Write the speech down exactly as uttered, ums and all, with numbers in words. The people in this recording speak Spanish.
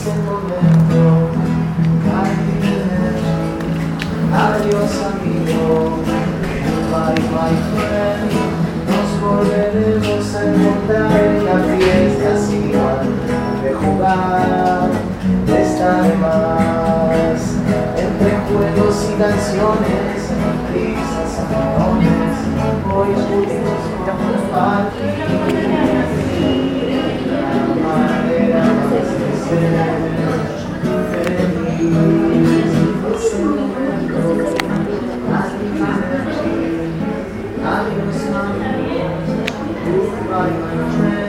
el momento. Adiós amigo, bye bye friend. Nos volveremos a encontrar en la fiesta sin igual de jugar, de estar más. Entre juegos y canciones, risas y millones, hoy juntos compartir la manera más de ser feliz. Ese momento, adiós amigos, goodbye my friend.